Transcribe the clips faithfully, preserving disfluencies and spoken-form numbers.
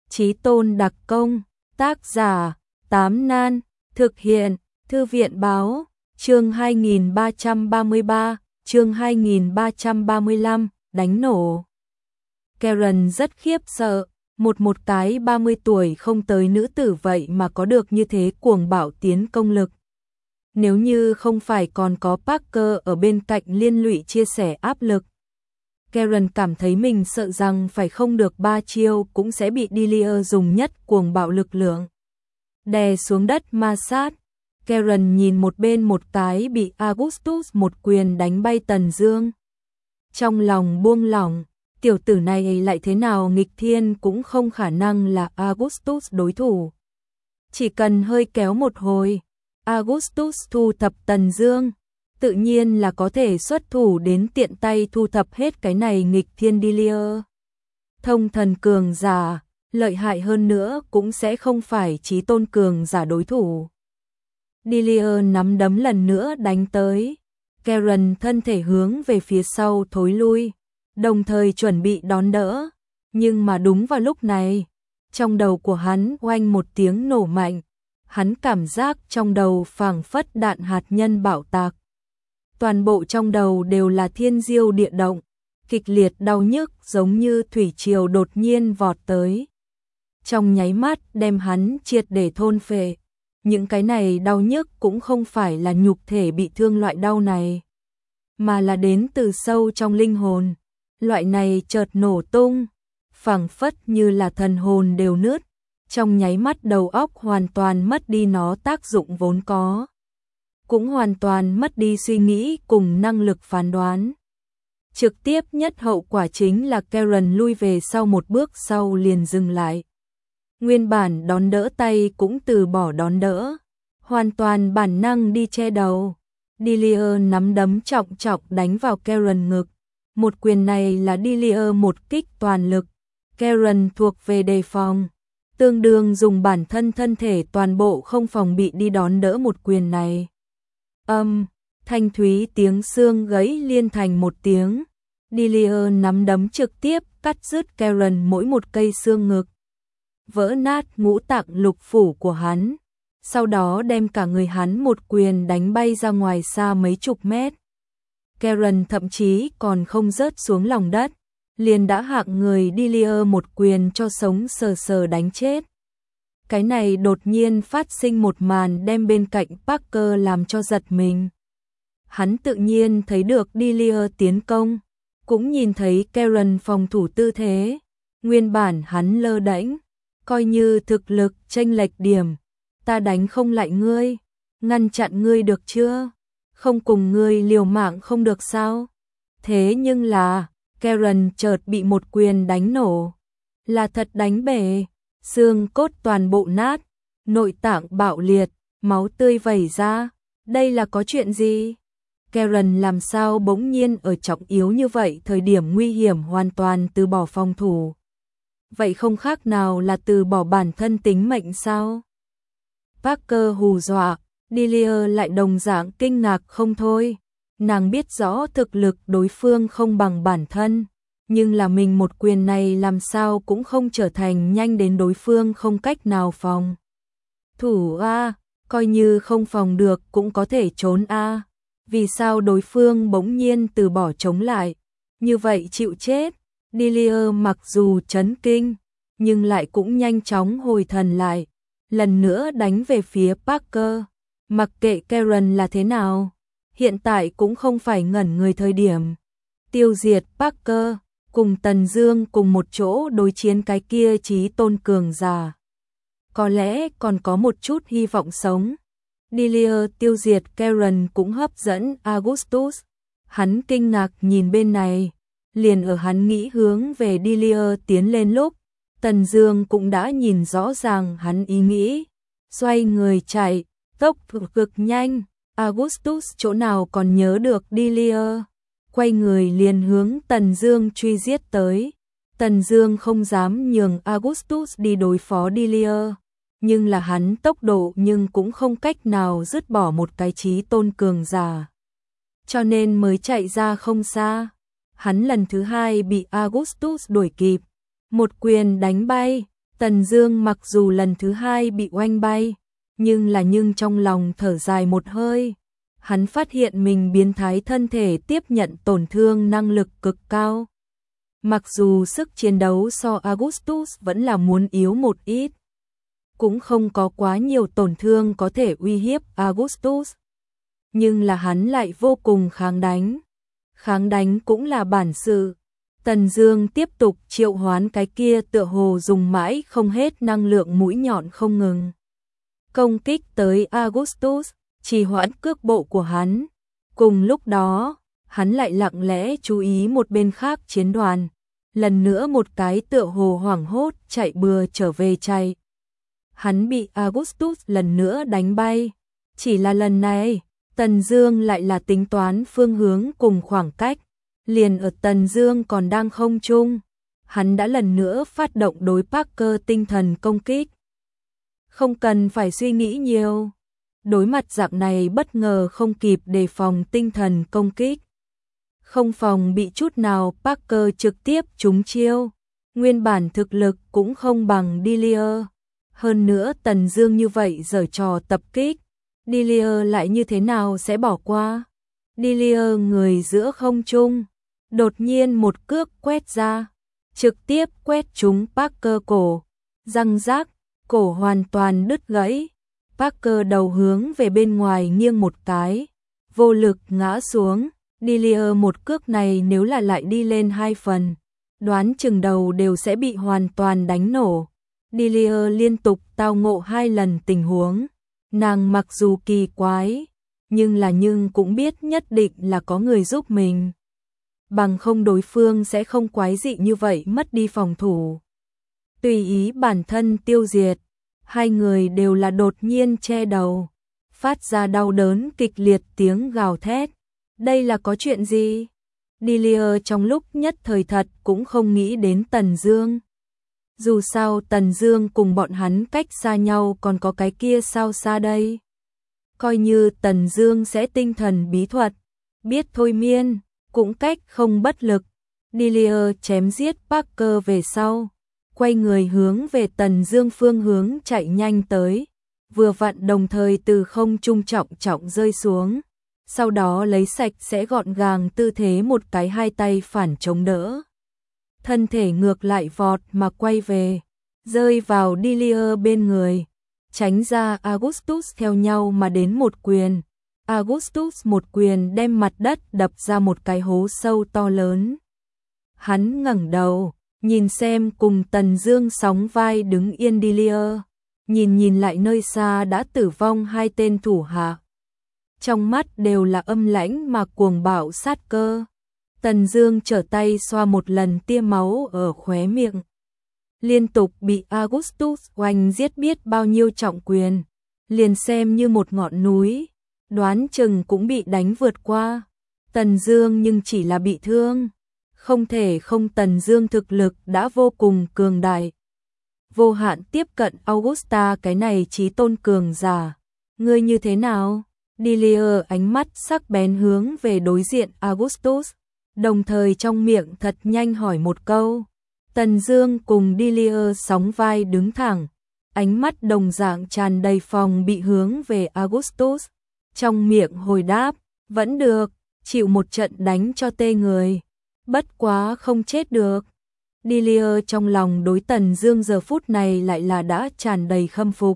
Chí tôn đặc công, tác giả, Tám Nan, thực hiện, Thư viện báo, chương hai nghìn ba trăm ba mươi ba, chương hai nghìn ba trăm ba mươi lăm, đánh nổ. Karen rất khiếp sợ, một một cái ba mươi tuổi không tới nữ tử vậy mà có được như thế cuồng bạo tiến công lực. Nếu như không phải còn có Parker ở bên cạnh liên lụy chia sẻ áp lực, Karen cảm thấy mình sợ rằng phải không được ba chiêu cũng sẽ bị Delia dùng nhất cuồng bạo lực lượng đè xuống đất ma sát. Karen nhìn một bên một cái bị Augustus một quyền đánh bay Tần Dương. Trong lòng buông lỏng, tiểu tử này lại thế nào nghịch thiên cũng không khả năng là Augustus đối thủ. Chỉ cần hơi kéo một hồi, Augustus thu thập Tần Dương, tự nhiên là có thể xuất thủ đến tiện tay thu thập hết cái này nghịch thiên Delia. Thông thần cường giả, lợi hại hơn nữa cũng sẽ không phải chí tôn cường giả đối thủ. Delia nắm đấm lần nữa đánh tới. Karen thân thể hướng về phía sau thối lui, đồng thời chuẩn bị đón đỡ. Nhưng mà đúng vào lúc này, trong đầu của hắn oanh một tiếng nổ mạnh. Hắn cảm giác trong đầu phảng phất đạn hạt nhân bạo tạc. Toàn bộ trong đầu đều là thiên diêu địa động, kịch liệt đau nhức giống như thủy triều đột nhiên vọt tới. Trong nháy mắt đem hắn triệt để thôn phệ. Những cái này đau nhức cũng không phải là nhục thể bị thương loại đau này, mà là đến từ sâu trong linh hồn. Loại này chợt nổ tung, phảng phất như là thần hồn đều nứt. Trong nháy mắt đầu óc hoàn toàn mất đi nó tác dụng vốn có, cũng hoàn toàn mất đi suy nghĩ cùng năng lực phán đoán. Trực tiếp nhất hậu quả chính là Karen lui về sau một bước sau liền dừng lại. Nguyên bản đón đỡ tay cũng từ bỏ đón đỡ, hoàn toàn bản năng đi che đầu. Delia nắm đấm trọng trọng đánh vào Karen ngực. Một quyền này là Delia một kích toàn lực, Karen thuộc về đề phòng, tương đương dùng bản thân thân thể toàn bộ không phòng bị đi đón đỡ một quyền này. Âm, thanh thúy tiếng xương gãy liên thành một tiếng. Delia nắm đấm trực tiếp cắt đứt Karen mỗi một cây xương ngực, vỡ nát ngũ tạng lục phủ của hắn, sau đó đem cả người hắn một quyền đánh bay ra ngoài xa mấy chục mét. Karen thậm chí còn không rớt xuống lòng đất, liền đã hạng người Delia một quyền cho sống sờ sờ đánh chết. Cái này đột nhiên phát sinh một màn đem bên cạnh Parker làm cho giật mình. Hắn tự nhiên thấy được Delia tiến công, cũng nhìn thấy Karen phòng thủ tư thế. Nguyên bản hắn lơ đễnh, coi như thực lực chênh lệch điểm, ta đánh không lại ngươi, ngăn chặn ngươi được chưa? Không cùng ngươi liều mạng không được sao? Thế nhưng là, Karen chợt bị một quyền đánh nổ, là thật đánh bể, xương cốt toàn bộ nát, nội tạng bạo liệt, máu tươi vẩy ra. Đây là có chuyện gì? Karen làm sao bỗng nhiên ở trọng yếu như vậy thời điểm nguy hiểm hoàn toàn từ bỏ phòng thủ? Vậy không khác nào là từ bỏ bản thân tính mệnh sao? Parker hù dọa, Delia lại đồng dạng kinh ngạc không thôi. Nàng biết rõ thực lực đối phương không bằng bản thân, nhưng là mình một quyền này làm sao cũng không trở thành nhanh đến đối phương không cách nào phòng thủ a, coi như không phòng được cũng có thể trốn a. Vì sao đối phương bỗng nhiên từ bỏ chống lại, như vậy chịu chết? Delia mặc dù chấn kinh, nhưng lại cũng nhanh chóng hồi thần lại, lần nữa đánh về phía Parker. Mặc kệ Karen là thế nào, hiện tại cũng không phải ngẩn người thời điểm. Tiêu diệt Parker, cùng Tần Dương cùng một chỗ đối chiến cái kia chí tôn cường giả, có lẽ còn có một chút hy vọng sống. Delia tiêu diệt Karen cũng hấp dẫn Augustus. Hắn kinh ngạc nhìn bên này, liền ở hắn nghĩ hướng về Delia tiến lên lúc, Tần Dương cũng đã nhìn rõ ràng hắn ý nghĩ, xoay người chạy, tốc độ cực nhanh. Augustus chỗ nào còn nhớ được Delia, quay người liền hướng Tần Dương truy giết tới. Tần Dương không dám nhường Augustus đi đối phó Delia, nhưng là hắn tốc độ nhưng cũng không cách nào dứt bỏ một cái chí tôn cường giả, cho nên mới chạy ra không xa. Hắn lần thứ hai bị Augustus đuổi kịp, một quyền đánh bay, Tần Dương mặc dù lần thứ hai bị oanh bay, nhưng là nhưng trong lòng thở dài một hơi. Hắn phát hiện mình biến thái thân thể tiếp nhận tổn thương năng lực cực cao. Mặc dù sức chiến đấu so Augustus vẫn là muốn yếu một ít, cũng không có quá nhiều tổn thương có thể uy hiếp Augustus, nhưng là hắn lại vô cùng kháng đánh. Kháng đánh cũng là bản sự. Tần Dương tiếp tục triệu hoán cái kia tựa hồ dùng mãi không hết năng lượng mũi nhọn không ngừng công kích tới Augustus, trì hoãn cước bộ của hắn. Cùng lúc đó, hắn lại lặng lẽ chú ý một bên khác chiến đoàn, lần nữa một cái tựa hồ hoảng hốt chạy bừa trở về chạy. Hắn bị Augustus lần nữa đánh bay, chỉ là lần này, Tần Dương lại là tính toán phương hướng cùng khoảng cách, liền ở Tần Dương còn đang không trung, hắn đã lần nữa phát động đối Parker tinh thần công kích. Không cần phải suy nghĩ nhiều, đối mặt dạng này bất ngờ không kịp đề phòng tinh thần công kích. Không phòng bị chút nào, Parker trực tiếp trúng chiêu, nguyên bản thực lực cũng không bằng Dillier. Hơn nữa Tần Dương như vậy giở trò tập kích, Dillier lại như thế nào sẽ bỏ qua. Dillier người giữa không trung, đột nhiên một cước quét ra, trực tiếp quét trúng Parker cổ, răng rác, cổ hoàn toàn đứt gãy. Parker đầu hướng về bên ngoài nghiêng một cái, vô lực ngã xuống. Dillier một cước này nếu là lại đi lên hai phần, đoán chừng đầu đều sẽ bị hoàn toàn đánh nổ. Dillier liên tục tao ngộ hai lần tình huống, nàng mặc dù kỳ quái, nhưng là nhưng cũng biết nhất định là có người giúp mình. Bằng không đối phương sẽ không quái dị như vậy mất đi phòng thủ, tùy ý bản thân tiêu diệt. Hai người đều là đột nhiên che đầu, phát ra đau đớn kịch liệt tiếng gào thét. Đây là có chuyện gì? Dillier trong lúc nhất thời thật cũng không nghĩ đến Tần Dương. Dù sao Tần Dương cùng bọn hắn cách xa nhau còn có cái kia sao xa đây. Coi như Tần Dương sẽ tinh thần bí thuật, biết thôi miên, cũng cách không bất lực. Dillier chém giết Parker về sau, quay người hướng về Tần Dương phương hướng chạy nhanh tới, vừa vặn đồng thời từ không trung trọng trọng rơi xuống. Sau đó lấy sạch sẽ gọn gàng tư thế một cái hai tay phản chống đỡ. Thân thể ngược lại vọt mà quay về, rơi vào Dillier bên người, tránh ra Augustus theo nhau mà đến một quyền. Augustus một quyền đem mặt đất đập ra một cái hố sâu to lớn. Hắn ngẩng đầu, nhìn xem cùng Tần Dương sóng vai đứng yên Dillier, nhìn nhìn lại nơi xa đã tử vong hai tên thủ hạ. Trong mắt đều là âm lãnh mà cuồng bạo sát cơ. Tần Dương trở tay xoa một lần tia máu ở khóe miệng. Liên tục bị Augustus oanh giết biết bao nhiêu trọng quyền, liền xem như một ngọn núi, đoán chừng cũng bị đánh vượt qua. Tần Dương nhưng chỉ là bị thương, không thể không. Tần Dương thực lực đã vô cùng cường đại, vô hạn tiếp cận Augusta cái này chí tôn cường giả. Ngươi như thế nào? Dillier ánh mắt sắc bén hướng về đối diện Augustus, đồng thời trong miệng thật nhanh hỏi một câu. Tần Dương cùng Dillier sóng vai đứng thẳng, ánh mắt đồng dạng tràn đầy phòng bị hướng về Augustus, trong miệng hồi đáp, vẫn được, chịu một trận đánh cho tê người, bất quá không chết được. Dillier trong lòng đối Tần Dương giờ phút này lại là đã tràn đầy khâm phục.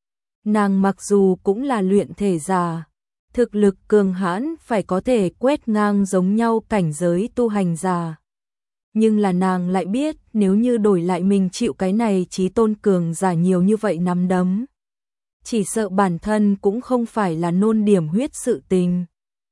Nàng mặc dù cũng là luyện thể giả, thực lực cường hãn phải có thể quét ngang giống nhau cảnh giới tu hành giả. Nhưng là nàng lại biết nếu như đổi lại mình chịu cái này chí tôn cường giả nhiều như vậy nắm đấm, chỉ sợ bản thân cũng không phải là nôn điểm huyết sự tình.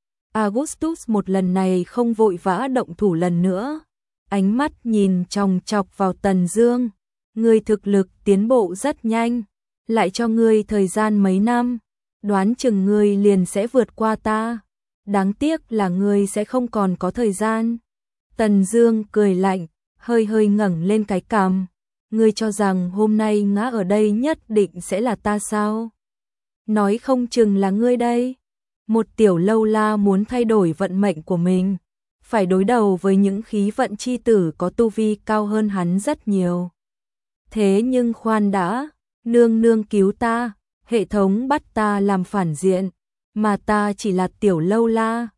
Augustus một lần này không vội vã động thủ lần nữa, ánh mắt nhìn chòng chọc vào Tần Dương. Ngươi thực lực tiến bộ rất nhanh, lại cho ngươi thời gian mấy năm, đoán chừng ngươi liền sẽ vượt qua ta. Đáng tiếc là ngươi sẽ không còn có thời gian. Tần Dương cười lạnh, hơi hơi ngẩng lên cái cằm. Ngươi cho rằng hôm nay ngã ở đây nhất định sẽ là ta sao? Nói không chừng là ngươi đây. Một tiểu lâu la muốn thay đổi vận mệnh của mình, phải đối đầu với những khí vận chi tử có tu vi cao hơn hắn rất nhiều. Thế nhưng khoan đã, nương nương cứu ta, hệ thống bắt ta làm phản diện, mà ta chỉ là tiểu lâu la,